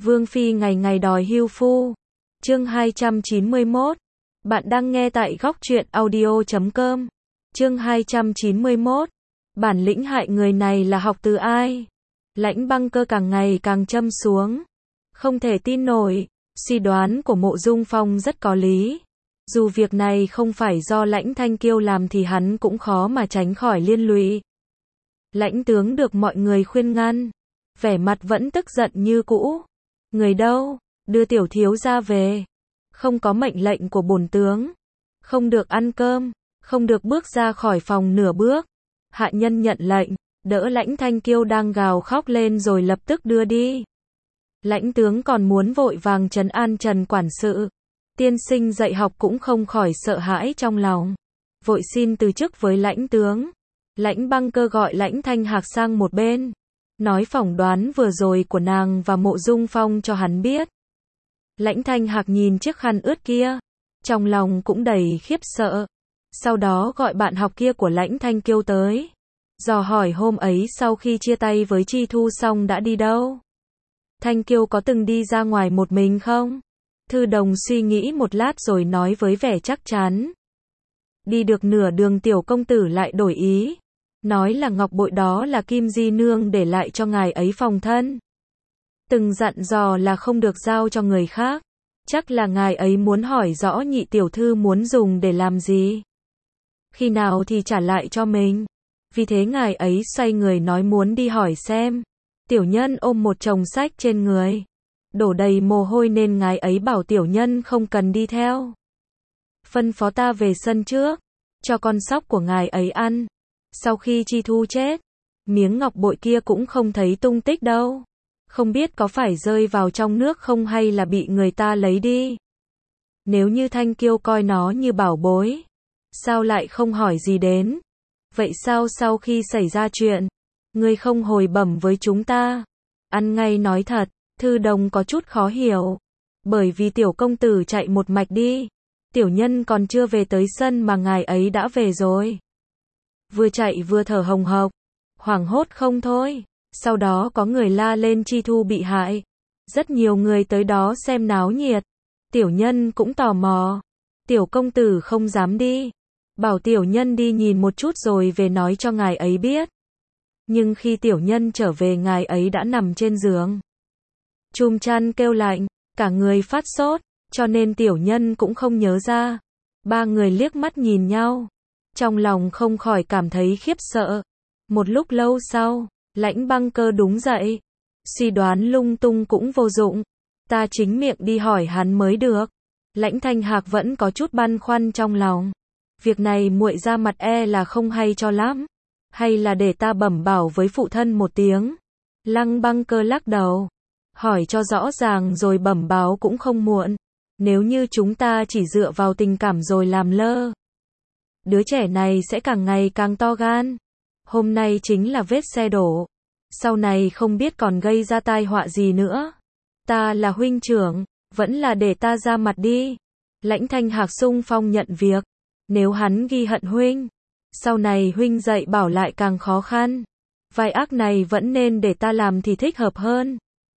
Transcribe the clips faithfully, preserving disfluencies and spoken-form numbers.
Vương Phi ngày ngày đòi hưu phu. Chương hai trăm chín mươi mốt. Bạn đang nghe tại góc truyện audio chấm com. Chương hai trăm chín mươi mốt. Bản lĩnh hại người này là học từ ai? Lãnh Băng Cơ càng ngày càng châm xuống. Không thể tin nổi, suy đoán của Mộ Dung Phong rất có lý. Dù việc này không phải do Lãnh Thanh Kiêu làm thì hắn cũng khó mà tránh khỏi liên lụy. Lãnh tướng được mọi người khuyên ngăn, vẻ mặt vẫn tức giận như cũ. Người đâu? Đưa tiểu thiếu gia về. Không có mệnh lệnh của bổn tướng, không được ăn cơm, không được bước ra khỏi phòng nửa bước. Hạ nhân nhận lệnh, đỡ Lãnh Thanh Kiêu đang gào khóc lên rồi lập tức đưa đi. Lãnh tướng còn muốn vội vàng trấn an Trần quản sự. Tiên sinh dạy học cũng không khỏi sợ hãi trong lòng, vội xin từ chức với Lãnh tướng. Lãnh Băng Cơ gọi Lãnh Thanh Hạc sang một bên, nói phỏng đoán vừa rồi của nàng và Mộ Dung Phong cho hắn biết. Lãnh Thanh Hạc nhìn chiếc khăn ướt kia, trong lòng cũng đầy khiếp sợ. Sau đó gọi bạn học kia của Lãnh Thanh Kiêu tới, dò hỏi hôm ấy sau khi chia tay với Chi Thu xong đã đi đâu. Thanh Kiêu có từng đi ra ngoài một mình không? Thư Đồng suy nghĩ một lát rồi nói với vẻ chắc chắn. Đi được nửa đường tiểu công tử lại đổi ý, nói là ngọc bội đó là Kim Di Nương để lại cho ngài ấy phòng thân. Từng dặn dò là không được giao cho người khác. Chắc là ngài ấy muốn hỏi rõ nhị tiểu thư muốn dùng để làm gì, khi nào thì trả lại cho mình. Vì thế ngài ấy xoay người nói muốn đi hỏi xem. Tiểu nhân ôm một chồng sách trên người, đổ đầy mồ hôi nên ngài ấy bảo tiểu nhân không cần đi theo. Phân phó ta về sân trước, cho con sóc của ngài ấy ăn. Sau khi Chi Thu chết, miếng ngọc bội kia cũng không thấy tung tích đâu. Không biết có phải rơi vào trong nước không hay là bị người ta lấy đi. Nếu như Thanh Kiêu coi nó như bảo bối, sao lại không hỏi gì đến? Vậy sao sau khi xảy ra chuyện, ngươi không hồi bẩm với chúng ta? Ăn ngay nói thật, Thư Đồng có chút khó hiểu. Bởi vì tiểu công tử chạy một mạch đi, tiểu nhân còn chưa về tới sân mà ngài ấy đã về rồi. Vừa chạy vừa thở hồng hộc, hoảng hốt không thôi. Sau đó có người la lên Chi Thu bị hại. Rất nhiều người tới đó xem náo nhiệt. Tiểu nhân cũng tò mò. Tiểu công tử không dám đi, bảo tiểu nhân đi nhìn một chút rồi về nói cho ngài ấy biết. Nhưng khi tiểu nhân trở về ngài ấy đã nằm trên giường, chùm chăn kêu lạnh, cả người phát sốt, cho nên tiểu nhân cũng không nhớ ra. Ba người liếc mắt nhìn nhau, trong lòng không khỏi cảm thấy khiếp sợ. Một lúc lâu sau, Lãnh Băng Cơ đúng dậy. Suy đoán lung tung cũng vô dụng, ta chính miệng đi hỏi hắn mới được. Lãnh Thanh Hạc vẫn có chút băn khoăn trong lòng. Việc này muội ra mặt e là không hay cho lắm. Hay là để ta bẩm bảo với phụ thân một tiếng. Lăng Băng Cơ lắc đầu. Hỏi cho rõ ràng rồi bẩm báo cũng không muộn. Nếu như chúng ta chỉ dựa vào tình cảm rồi làm lơ, đứa trẻ này sẽ càng ngày càng to gan. Hôm nay chính là vết xe đổ, sau này không biết còn gây ra tai họa gì nữa. Ta là huynh trưởng, vẫn là để ta ra mặt đi. Lãnh Thanh Hạc xung phong nhận việc. Nếu hắn ghi hận huynh, sau này huynh dạy bảo lại càng khó khăn. Vai ác này vẫn nên để ta làm thì thích hợp hơn.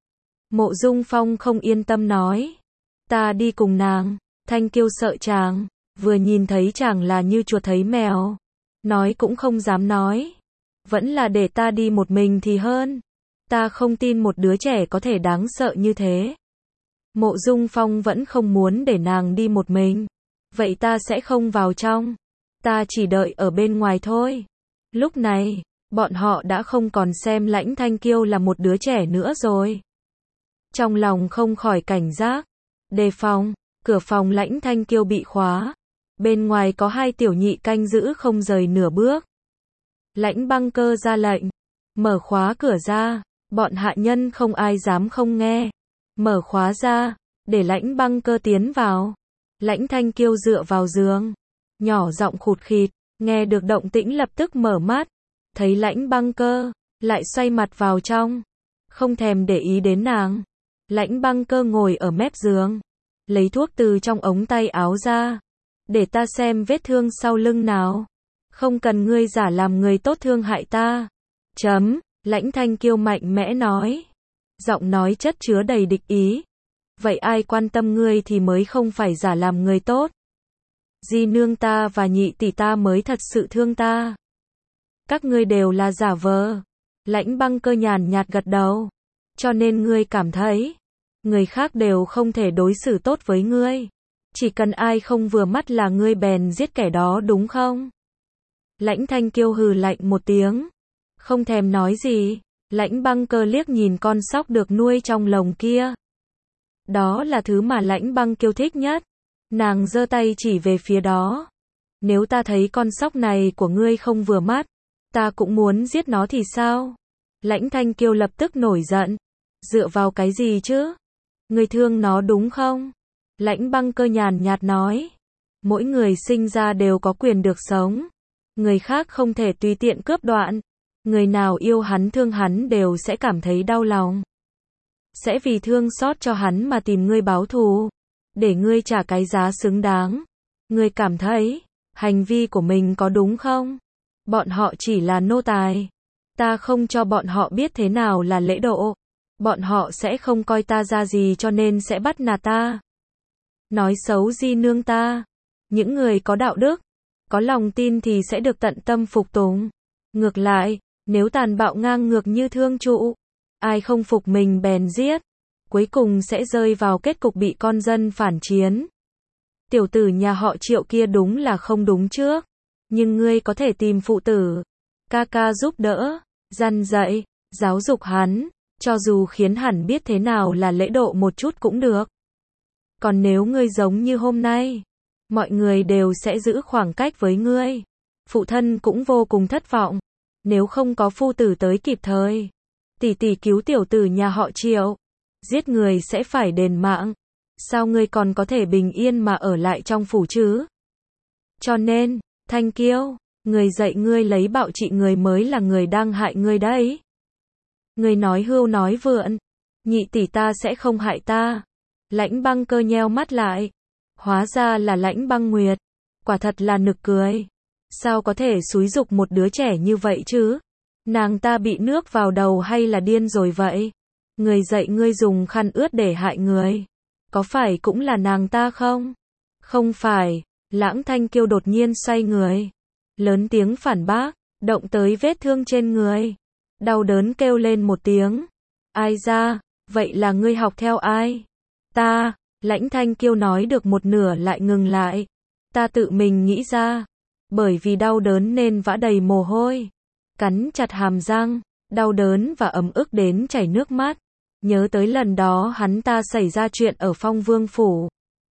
Mộ Dung Phong không yên tâm nói. Ta đi cùng nàng. Thanh Kiêu sợ chàng, vừa nhìn thấy chàng là như chuột thấy mèo. Nói cũng không dám nói. Vẫn là để ta đi một mình thì hơn. Ta không tin một đứa trẻ có thể đáng sợ như thế. Mộ Dung Phong vẫn không muốn để nàng đi một mình. Vậy ta sẽ không vào trong. Ta chỉ đợi ở bên ngoài thôi. Lúc này, bọn họ đã không còn xem Lãnh Thanh Kiêu là một đứa trẻ nữa rồi. Trong lòng không khỏi cảnh giác, đề phòng. Cửa phòng Lãnh Thanh Kiêu bị khóa. Bên ngoài có hai tiểu nhị canh giữ không rời nửa bước. Lãnh Băng Cơ ra lệnh, mở khóa cửa ra. Bọn hạ nhân không ai dám không nghe. Mở khóa ra, để Lãnh Băng Cơ tiến vào. Lãnh Thanh Kiêu dựa vào giường, nhỏ giọng khụt khịt, nghe được động tĩnh lập tức mở mắt. Thấy Lãnh Băng Cơ, lại xoay mặt vào trong, không thèm để ý đến nàng. Lãnh Băng Cơ ngồi ở mép giường, lấy thuốc từ trong ống tay áo ra. Để ta xem vết thương sau lưng nào. Không cần ngươi giả làm người tốt thương hại ta. Chấm, Lãnh Thanh Kiêu mạnh mẽ nói. Giọng nói chất chứa đầy địch ý. Vậy ai quan tâm ngươi thì mới không phải giả làm người tốt. Di nương ta và nhị tỷ ta mới thật sự thương ta. Các ngươi đều là giả vờ. Lãnh Băng Cơ nhàn nhạt gật đầu. Cho nên ngươi cảm thấy, người khác đều không thể đối xử tốt với ngươi. Chỉ cần ai không vừa mắt là ngươi bèn giết kẻ đó đúng không? Lãnh Thanh Kiêu hừ lạnh một tiếng. Không thèm nói gì. Lãnh Băng Cơ liếc nhìn con sóc được nuôi trong lồng kia. Đó là thứ mà Lãnh Băng Kiêu thích nhất. Nàng giơ tay chỉ về phía đó. Nếu ta thấy con sóc này của ngươi không vừa mắt, ta cũng muốn giết nó thì sao? Lãnh Thanh Kiêu lập tức nổi giận. Dựa vào cái gì chứ? Ngươi thương nó đúng không? Lãnh Băng Cơ nhàn nhạt nói. Mỗi người sinh ra đều có quyền được sống. Người khác không thể tùy tiện cướp đoạt. Người nào yêu hắn thương hắn đều sẽ cảm thấy đau lòng. Sẽ vì thương xót cho hắn mà tìm ngươi báo thù. Để ngươi trả cái giá xứng đáng. Ngươi cảm thấy, hành vi của mình có đúng không? Bọn họ chỉ là nô tài. Ta không cho bọn họ biết thế nào là lễ độ. Bọn họ sẽ không coi ta ra gì cho nên sẽ bắt nạt ta. Nói xấu di nương ta. Những người có đạo đức, có lòng tin thì sẽ được tận tâm phục tùng. Ngược lại, nếu tàn bạo ngang ngược như thương trụ, ai không phục mình bèn giết, cuối cùng sẽ rơi vào kết cục bị con dân phản chiến. Tiểu tử nhà họ Triệu kia đúng là không đúng trước. Nhưng ngươi có thể tìm phụ tử, ca ca giúp đỡ, răn dạy, giáo dục hắn, cho dù khiến hắn biết thế nào là lễ độ một chút cũng được. Còn nếu ngươi giống như hôm nay, mọi người đều sẽ giữ khoảng cách với ngươi. Phụ thân cũng vô cùng thất vọng. Nếu không có phu tử tới kịp thời, tỷ tỷ cứu tiểu tử nhà họ Triệu, giết người sẽ phải đền mạng. Sao ngươi còn có thể bình yên mà ở lại trong phủ chứ? Cho nên, Thanh Kiêu, người dạy ngươi lấy bạo trị người mới là người đang hại ngươi đấy. Ngươi nói hưu nói vượn, nhị tỷ ta sẽ không hại ta. Lãnh Băng Cơ nheo mắt lại. Hóa ra là Lãnh Băng Nguyệt. Quả thật là nực cười. Sao có thể xúi giục một đứa trẻ như vậy chứ? Nàng ta bị nước vào đầu hay là điên rồi vậy? Người dạy ngươi dùng khăn ướt để hại người. Có phải cũng là nàng ta không? Không phải. Lãng Thanh Kiêu đột nhiên xoay người. Lớn tiếng phản bác. Động tới vết thương trên người. Đau đớn kêu lên một tiếng. Ai ra? Vậy là ngươi học theo ai? Ta. Lãnh Thanh Kiêu nói được một nửa lại ngừng lại. Ta tự mình nghĩ ra. Bởi vì đau đớn nên vã đầy mồ hôi. Cắn chặt hàm răng. Đau đớn và ấm ức đến chảy nước mắt. Nhớ tới lần đó hắn ta xảy ra chuyện ở Phong Vương Phủ.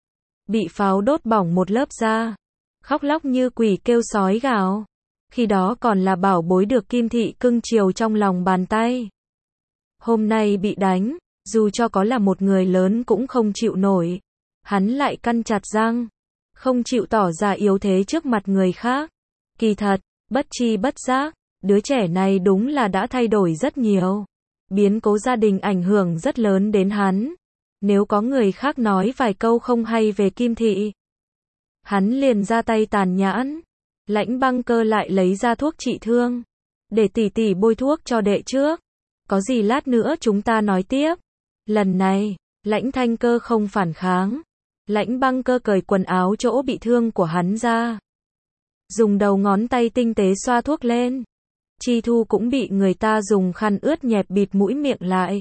Bị pháo đốt bỏng một lớp da. Khóc lóc như quỷ kêu sói gào. Khi đó còn là bảo bối được Kim Thị cưng chiều trong lòng bàn tay. Hôm nay bị đánh, dù cho có là một người lớn cũng không chịu nổi. Hắn lại căn chặt răng. Không chịu tỏ ra yếu thế trước mặt người khác. Kỳ thật, bất chi bất giác, đứa trẻ này đúng là đã thay đổi rất nhiều. Biến cố gia đình ảnh hưởng rất lớn đến hắn. Nếu có người khác nói vài câu không hay về Kim Thị, hắn liền ra tay tàn nhẫn. Lãnh Băng Cơ lại lấy ra thuốc trị thương. Để tỷ tỷ bôi thuốc cho đệ trước. Có gì lát nữa chúng ta nói tiếp. Lần này, Lãnh Thanh Cơ không phản kháng. Lãnh Băng Cơ cởi quần áo chỗ bị thương của hắn ra. Dùng đầu ngón tay tinh tế xoa thuốc lên. Chi Thu cũng bị người ta dùng khăn ướt nhẹp bịt mũi miệng lại.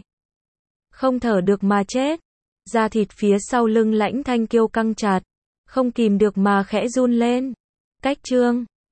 Không thở được mà chết. Da thịt phía sau lưng Lãnh Thanh Kiêu căng chặt. Không kìm được mà khẽ run lên. Cách trương,